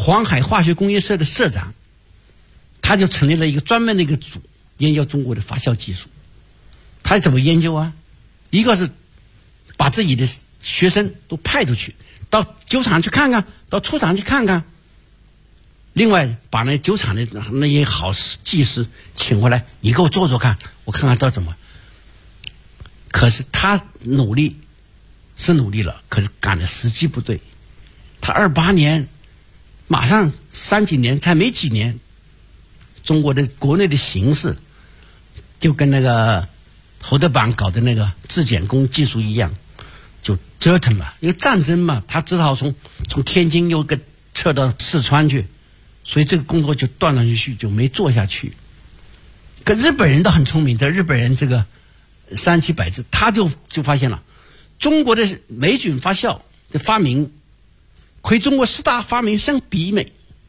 黄海化学工业社的社长，他就成立了一个专门的一个组，研究中国的发酵技术。他怎么研究啊？一个是把自己的学生都派出去，到酒厂去看看，到出厂去看看。另外，把那酒厂的那些好技师请回来，你给我做做看，我看看到怎么。可是他努力是努力了，可是赶的时机不对。他28年，马上3几年，才没几年，中国的国内的形势就跟那个侯德榜搞的那个质检工技术一样，就折腾了。因为战争嘛，他只好从天津又撤到四川去，所以这个工作就断断续续就没做下去。可日本人都很聪明，这日本人这个三七百字，他就发现了中国的霉菌发酵的发明，亏中国4大发明相媲美。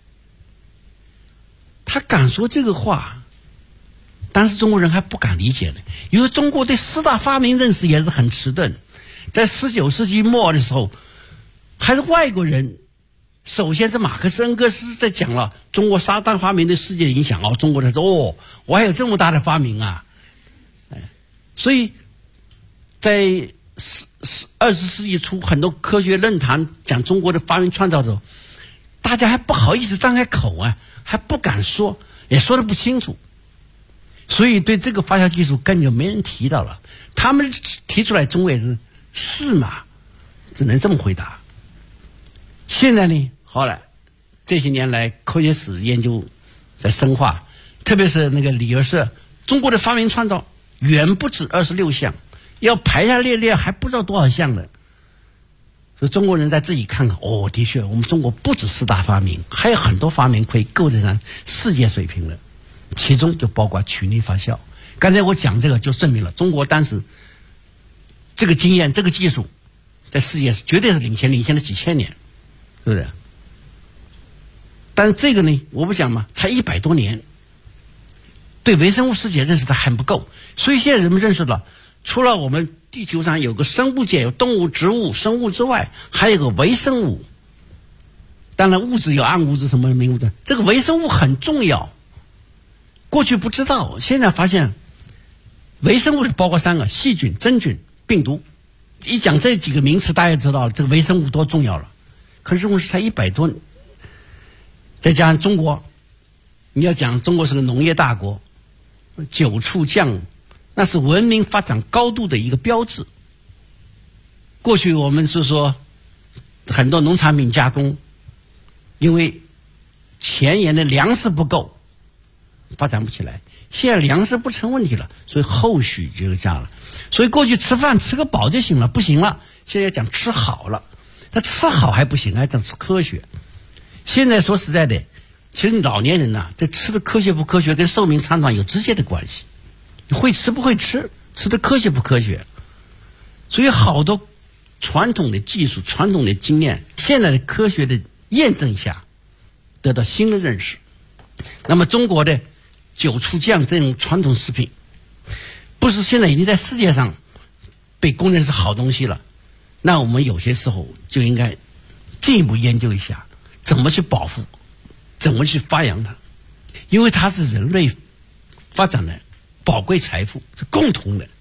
他敢说这个话，当时中国人还不敢理解呢，因为中国对4大发明认识也是很迟钝。在19世纪末的时候，还是外国人，首先是马克思恩格斯在讲了中国4大发明对世界的影响。中国人说我还有这么大的发明啊！所以在20世纪初，很多科学论坛讲中国的发明创造的时候，大家还不好意思张开口啊，还不敢说，也说得不清楚。所以对这个发酵技术根本就没人提到了。他们提出来，中国也是嘛，只能这么回答。现在呢，好了，这些年来科学史研究在深化，特别是那个李尔社，中国的发明创造远不止26项，要排下列还不知道多少项呢。所以中国人在自己看看，的确，我们中国不止4大发明，还有很多发明可以构得上世界水平的，其中就包括曲内发酵。刚才我讲这个就证明了中国当时这个经验、这个技术，在世界绝对是领先了几千年，是不是？但是这个呢，我不讲嘛，才100多年，对微生物世界认识的还不够。所以现在人们认识了，除了我们地球上有个生物界，有动物、植物、生物之外，还有个微生物。当然物质有暗物质什么明物质，这个微生物很重要。过去不知道，现在发现微生物包括3个：细菌、真菌、病毒。一讲这几个名词，大家知道这个微生物多重要了。可是中国才100多年，再加上中国，你要讲中国是个农业大国，酒醋酱那是文明发展高度的一个标志。过去我们是说很多农产品加工，因为前沿的粮食不够，发展不起来。现在粮食不成问题了，所以后续就加了。所以过去吃饭吃个饱就行了，不行了，现在讲吃好了。但吃好还不行，还讲吃科学。现在说实在的，其实老年人呐，这吃的科学不科学跟寿命长短有直接的关系。你会吃不会吃，吃的科学不科学。所以好多传统的技术、传统的经验，现在的科学的验证下，得到新的认识。那么中国的酒醋酱这种传统食品，不是现在已经在世界上被公认是好东西了，那我们有些时候就应该进一步研究一下，怎么去保护，怎么去发扬它，因为它是人类发展的宝贵财富，是共同的。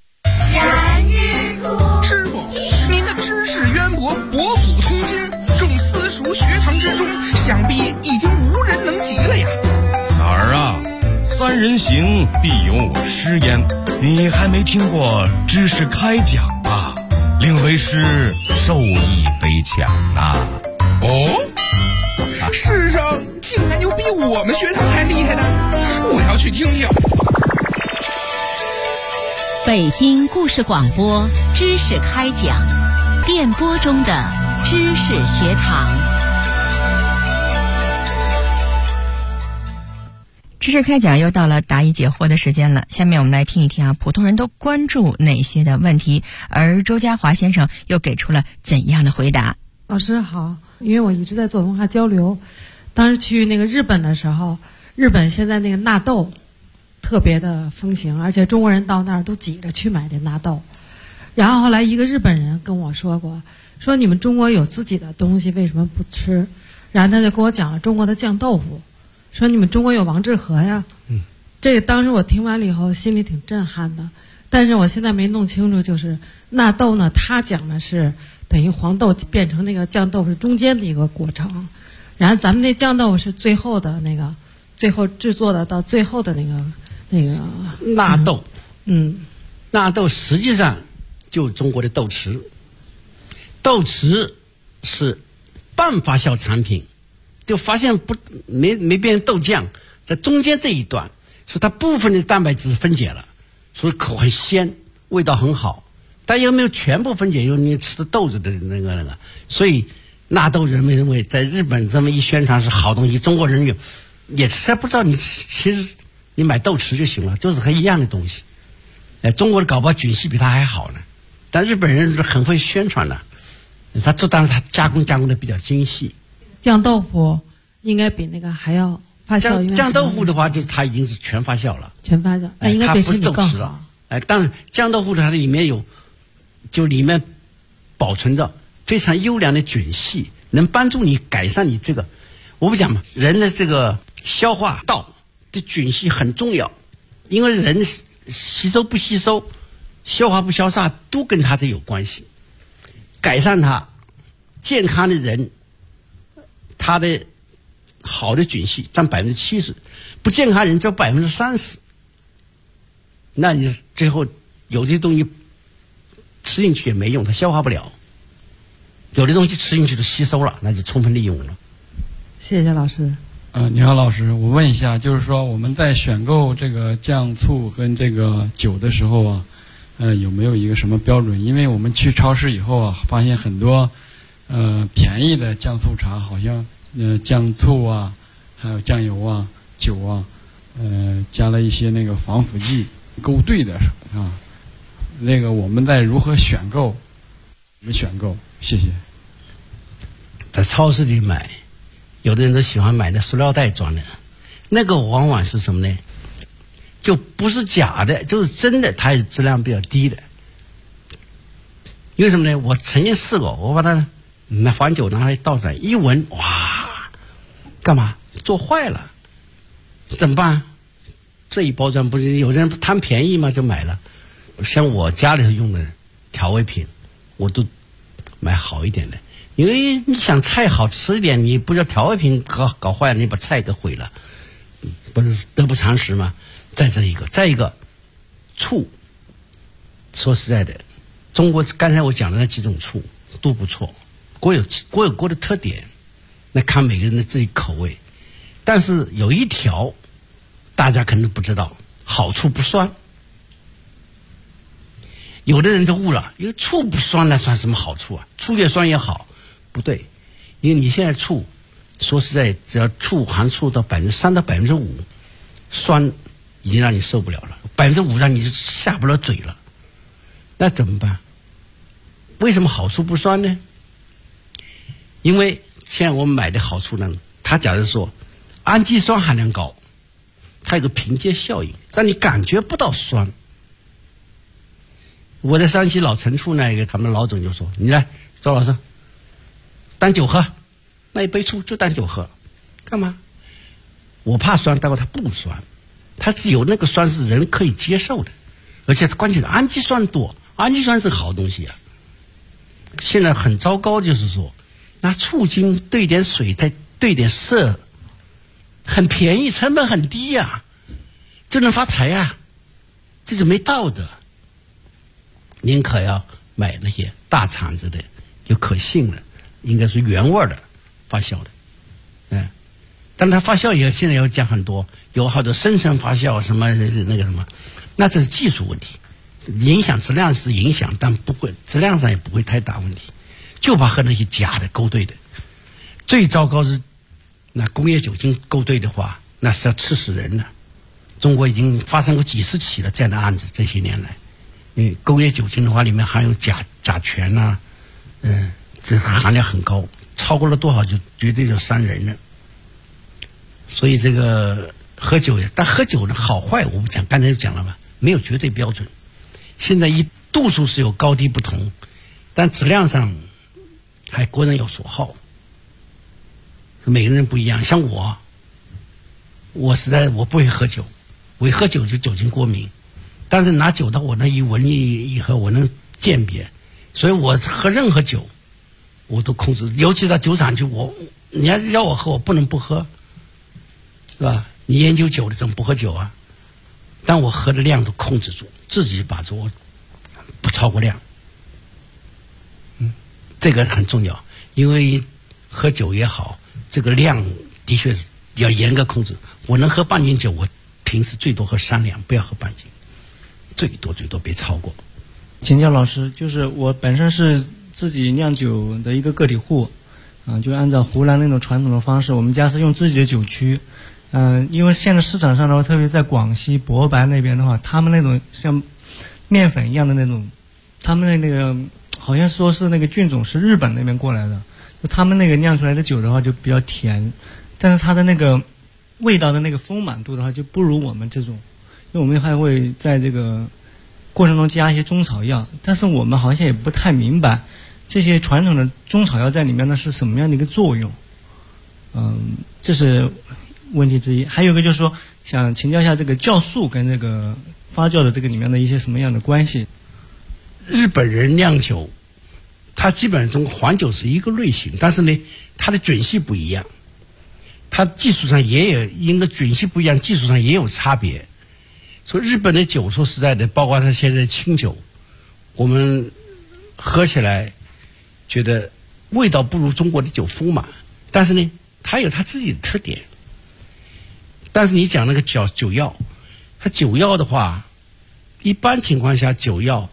师傅，您的知识渊博，博古通今，众私塾学堂之中，想必已经无人能及了呀。 哪儿啊？3人行必有我师焉，你还没听过知识开讲啊？令为师受益匪浅呐。 世上竟然有比我们学堂还厉害的，我要去听听。 北京故事广播知识开讲，电波中的知识学堂。 知识开讲又到了答疑解惑的时间了，下面我们来听一听普通人都关注哪些的问题，而周家华先生又给出了怎样的回答。 老师好，因为我一直在做文化交流，当时去那个日本的时候，日本现在那个纳豆特别的风行，而且中国人到那儿都挤着去买这纳豆。然后后来一个日本人跟我说过，说你们中国有自己的东西为什么不吃？ 然后他就跟我讲了中国的酱豆腐，说你们中国有王致和呀。这个当时我听完了以后心里挺震撼的，但是我现在没弄清楚，就是纳豆呢，他讲的是等于黄豆变成那个酱豆腐是中间的一个过程，然后咱们那酱豆腐是最后的那个，最后制作的到最后的那个纳豆。纳豆实际上就是中国的豆豉，豆豉是半发酵产品，就发现没变成豆酱，在中间这一段，所以它部分的蛋白质分解了，所以口很鲜，味道很好，但又没有全部分解，因为你吃的豆子的那个，所以纳豆人们认为在日本这么一宣传是好东西，中国人也实在不知道其实你买豆豉就行了，就是和一样的东西。中国的搞不好菌系比它还好呢，但日本人是很会宣传的，当然他加工的比较精细。 酱豆腐应该比那个还要发酵。 酱豆腐的话，就是它已经是全发酵了， 全发酵，应该比身体更好。 但是酱豆腐它里面里面保存着非常优良的菌系，能帮助你改善你这个。我不讲嘛，人的这个消化道的菌系很重要，因为人吸收不吸收、消化不消化都跟它这有关系。改善它，健康的人，他的好的菌系占70%，不健康人只有30%。那你最后有些东西吃进去也没用，它消化不了；有的东西吃进去就吸收了，那就充分利用了。 谢谢老师。 你好，老师，我问一下，就是说我们在选购这个酱醋跟这个酒的时候啊，有没有一个什么标准？因为我们去超市以后啊，发现很多便宜的酱醋茶，好像酱醋啊，还有酱油啊、酒啊，加了一些那个防腐剂，勾兑的啊。那个我们在如何选购？怎么选购？谢谢。 在超市里买。有的人都喜欢买那塑料袋装的，那个往往是什么呢？就不是假的，就是真的，它也质量比较低的。因为什么呢？我曾经试过，我把它黄酒拿来倒出来一闻，哇，干嘛？做坏了，怎么办？这一包装不是有人贪便宜嘛，就买了。像我家里头用的调味品，我都买好一点的。因为你想菜好吃一点，你不叫调味品搞坏了，你把菜给毁了，不是得不偿失吗？再一个，醋，说实在的，中国刚才我讲的那几种醋都不错，各有各的特点，那看每个人的自己口味。但是有一条，大家可能不知道，好处不酸。有的人就误了，因为醋不酸那算什么好处啊？醋越酸越好。不对，因为你现在醋，说实在，只要含醋到3%到5%，酸已经让你受不了了，5%让你就下不了嘴了。那怎么办？为什么好处不酸呢？因为现在我们买的好处呢，它假如说氨基酸含量高，它有个凭借效应，让你感觉不到酸。我在山西老陈醋那个，他们老总就说：“你来，周老师。”当酒喝，那一杯醋就当酒喝，干嘛？我怕酸，但是它不酸，它是有那个酸是人可以接受的，而且关键是氨基酸多，氨基酸是好东西啊。现在很糟糕，就是说拿醋精兑点水，再兑点色，很便宜，成本很低呀，就能发财呀，这是没道德。宁可要买那些大厂子的，有可信的。应该是原味的发酵的，但它发酵也现在要讲很多，有好多深层发酵什么那个什么，那这是技术问题，影响质量是影响，但不会质量上也不会太大问题，就怕和那些假的勾兑的。最糟糕是那工业酒精勾兑的话，那是要吃死人的。中国已经发生过几十起了这样的案子，这些年来，工业酒精的话里面含有甲醛啊，这含量很高，超过了多少就绝对就伤人了。所以这个喝酒，但喝酒的好坏我们讲，刚才就讲了吧，没有绝对标准。现在度数是有高低不同，但质量上还国人有所好。 每个人不一样。像我实在我不会喝酒，我一喝酒就酒精过敏，但是拿酒到我那一闻以后，我能鉴别，所以我喝任何酒我都控制，尤其到酒厂去，你要让我喝，我不能不喝，是吧？你研究酒的怎么不喝酒啊？但我喝的量都控制住，自己把住，不超过量。这个很重要，因为喝酒也好，这个量的确要严格控制。我能喝半斤酒，我平时最多喝3两，不要喝半斤，最多别超过。 请教老师，就是我本身是自己酿酒的一个个体户，就按照湖南那种传统的方式，我们家是用自己的酒区。因为现在市场上的话，特别在广西博白那边的话，他们那种像面粉一样的那种，他们的那个好像说是那个菌种是日本那边过来的，就他们那个酿出来的酒的话就比较甜，但是它的那个味道的那个丰满度的话就不如我们这种，因为我们还会在这个过程中加一些中草药，但是我们好像也不太明白这些传统的中草药在里面呢是什么样的一个作用。这是问题之一。还有一个就是说，想请教一下这个酵素跟这个发酵的这个里面的一些什么样的关系？ 日本人酿酒，它基本上黄酒是一个类型，但是呢，它的准系不一样，它技术上也有，因为准系不一样，技术上也有差别。所以日本的酒，说实在的，包括它现在的清酒，我们喝起来觉得味道不如中国的酒丰满，但是呢，它有它自己的特点。但是你讲那个酒药，它酒药的话，一般情况下酒药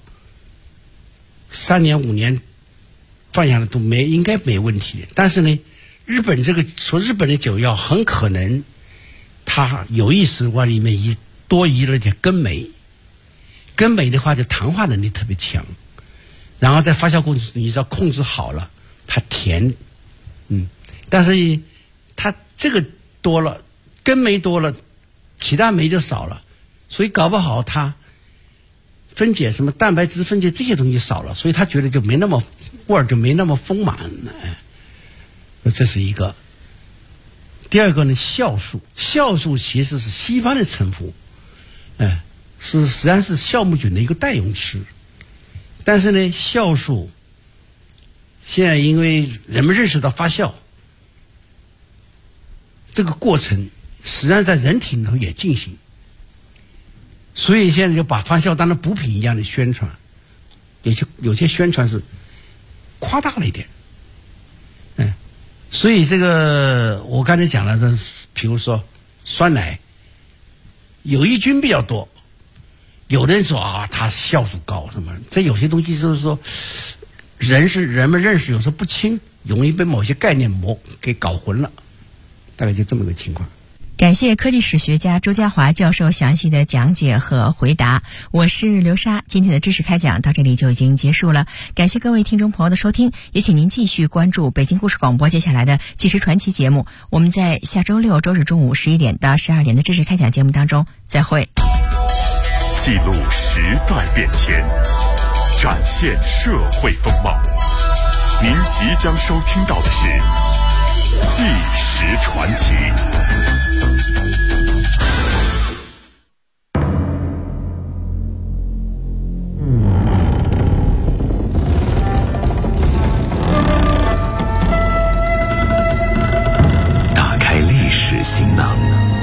3年5年放下来都应该没问题。但是呢，日本的酒药很可能它有意识往里面多移了点根酶，根酶的话就糖化能力特别强，然后在发酵过程中你只要控制好了，它甜，但是它这个多了，根酶多了，其他酶就少了，所以搞不好它分解什么蛋白质分解这些东西少了，所以他觉得就没那么味儿，就没那么丰满。这是一个。第二个呢，酵素其实是西方的称呼，实际上是酵母菌的一个代用词。但是呢，酵素现在因为人们认识到发酵这个过程，实际上在人体内也进行。所以现在就把发酵当成补品一样的宣传，有些宣传是夸大了一点，所以这个我刚才讲了的，比如说酸奶，有益菌比较多，有的人说它酵素高什么，这有些东西就是说人们认识有时候不清，容易被某些概念给搞混了，大概就这么个情况。 感谢科技史学家周家华教授详细的讲解和回答。我是刘莎，今天的知识开讲到这里就已经结束了。感谢各位听众朋友的收听，也请您继续关注北京故事广播接下来的纪实传奇节目。我们在下周6周日中午11点到12点的知识开讲节目当中再会。 记录时代变迁，展现社会风貌。您即将收听到的是纪实传奇。 打开历史行囊，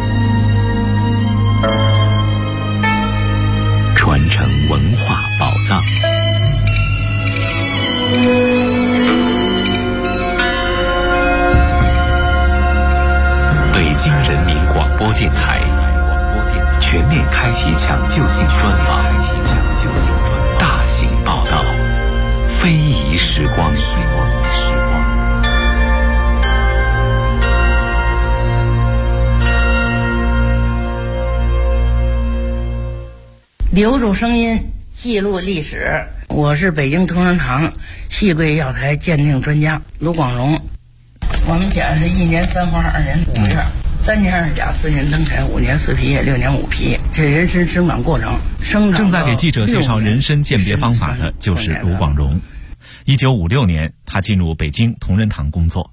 传承文化宝藏。北京人民广播电台全面开启抢救性专访，大型报道，非遗时光。 留住声音，记录历史。我是北京同仁堂细桂药材鉴定专家卢广荣。我们家是1年3花2年5月，3年2甲4年登台5年4皮叶6年5皮，这人参生长过程。 正在给记者介绍人参鉴别方法的就是卢广荣。1956年，他进入北京同仁堂工作。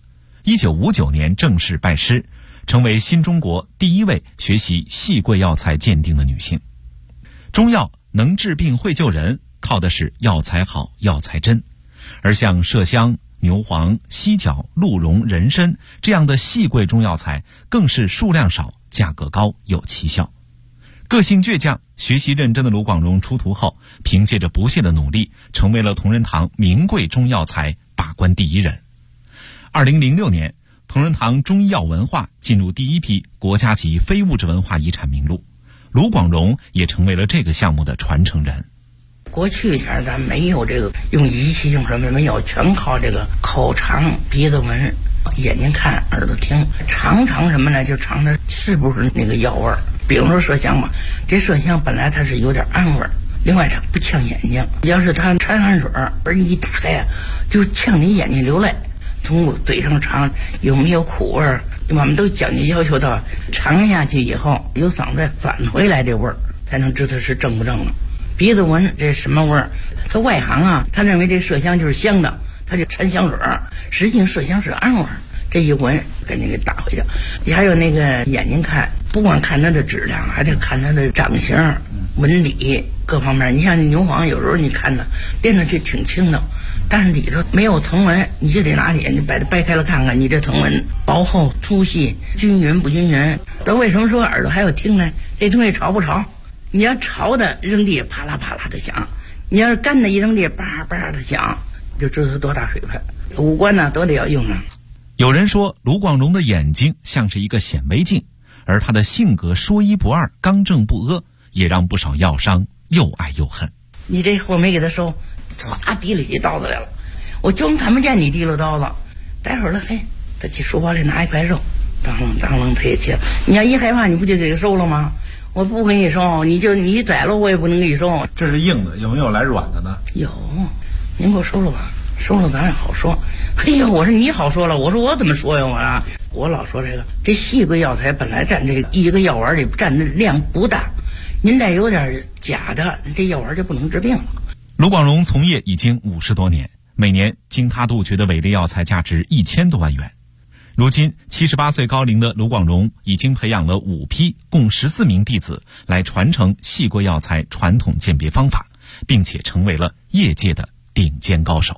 1959年正式拜师，成为新中国第一位学习细桂药材鉴定的女性。中药能治病会救人，靠的是药材好药材真，而像麝香、牛黄、犀角、鹿茸、人参这样的细桂中药材更是数量少、价格高、有奇效。个性倔强、学习认真的卢广荣出徒后，凭借着不懈的努力，成为了同仁堂名贵中药材把关第一人。2006年，同仁堂中医药文化进入第一批国家级非物质文化遗产名录，卢广荣也成为了这个项目的传承人。 过去前咱没有这个用仪器用什么没有，全靠这个口尝、鼻子闻、眼睛看、耳朵听，尝什么呢？就尝它是不是那个药味儿。比如说麝香吧，这麝香本来它是有点暗味儿，另外它不呛眼睛，要是它掺汗水而你一打开啊，就呛你眼睛流泪。从嘴上尝有没有苦味儿，我们都讲究要求到尝下去以后有嗓子返回来这味儿，才能知道是正不正了。鼻子闻这什么味儿？他外行啊，他认为这麝香就是香的，他就掺香水儿，实际上麝香是暗味儿。这一闻赶紧给打回去。还有那个眼睛看，不光看它的质量，还得看它的长相、纹理各方面。你像牛黄，有时候你看它练的就挺轻的，但是里头没有藤纹，你就得拿眼睛把它掰开了看看，你这藤纹薄厚、粗细、均匀不均匀。那为什么说耳朵还要听呢？这东西潮不潮？你要潮的扔地啪啦啪啦的响，你要是干的一扔地叭叭的响，就知道它多大水分。五官呢都得要用上。 有人说卢广荣的眼睛像是一个显微镜，而他的性格说一不二、刚正不阿，也让不少药商又爱又恨。 你这货没给他收，唰提起刀子来了，我就看不见你提了刀子。待会儿了，嘿，他去书包里拿一块肉，当啷他也切。你要一害怕，你不就给他收了吗？我不给你收，你宰了我也不能给你收。 这是硬的，有没有来软的呢？ 有，您给我收了吧，收了咱也好说。嘿呀，我说你好说了，我说我怎么说呀？我老说这细桂药材本来占这一个药丸里占的量不大，您再有点假的，这药丸就不能治病了。 卢广荣从业已经50多年，每年经他杜绝的伪劣药材价值1000多万元。如今78岁高龄的卢广荣已经培养了5批共14名弟子来传承细桂药材传统鉴别方法，并且成为了业界的顶尖高手。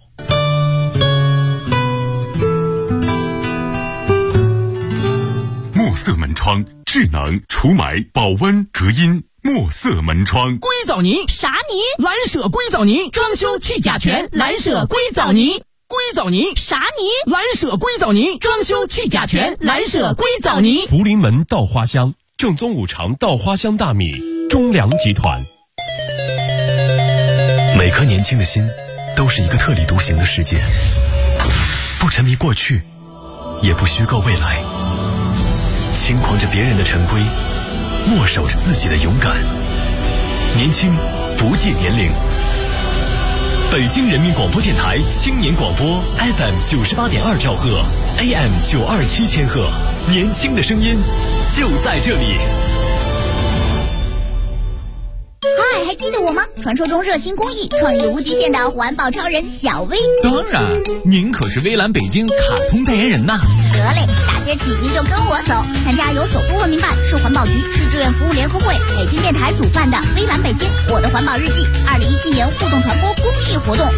墨色门窗，智能除霾、保温、隔音。墨色门窗， 硅藻泥啥泥？蓝舍硅藻泥，装修去甲醛。蓝舍硅藻泥，硅藻泥啥泥？蓝舍硅藻泥，装修去甲醛。蓝舍硅藻泥。 福临门稻花香，正宗五常稻花香大米，中粮集团。 每颗年轻的心，都是一个特立独行的世界，不沉迷过去，也不虚构未来，轻狂着别人的陈规，默守着自己的勇敢。年轻不计年龄。北京人民广播电台青年广播 FM 98.2兆赫 AM 927千赫，年轻的声音就在这里。 嗨，还记得我吗？传说中热心公益、创意无极限的环保超人小薇。 当然，您可是微蓝北京卡通代言人呐。 得嘞，大街起您就跟我走，参加由首都文明办、市环保局、市志愿服务联合会、北京电台主办的微蓝北京我的环保日记2017年互动传播公益活动。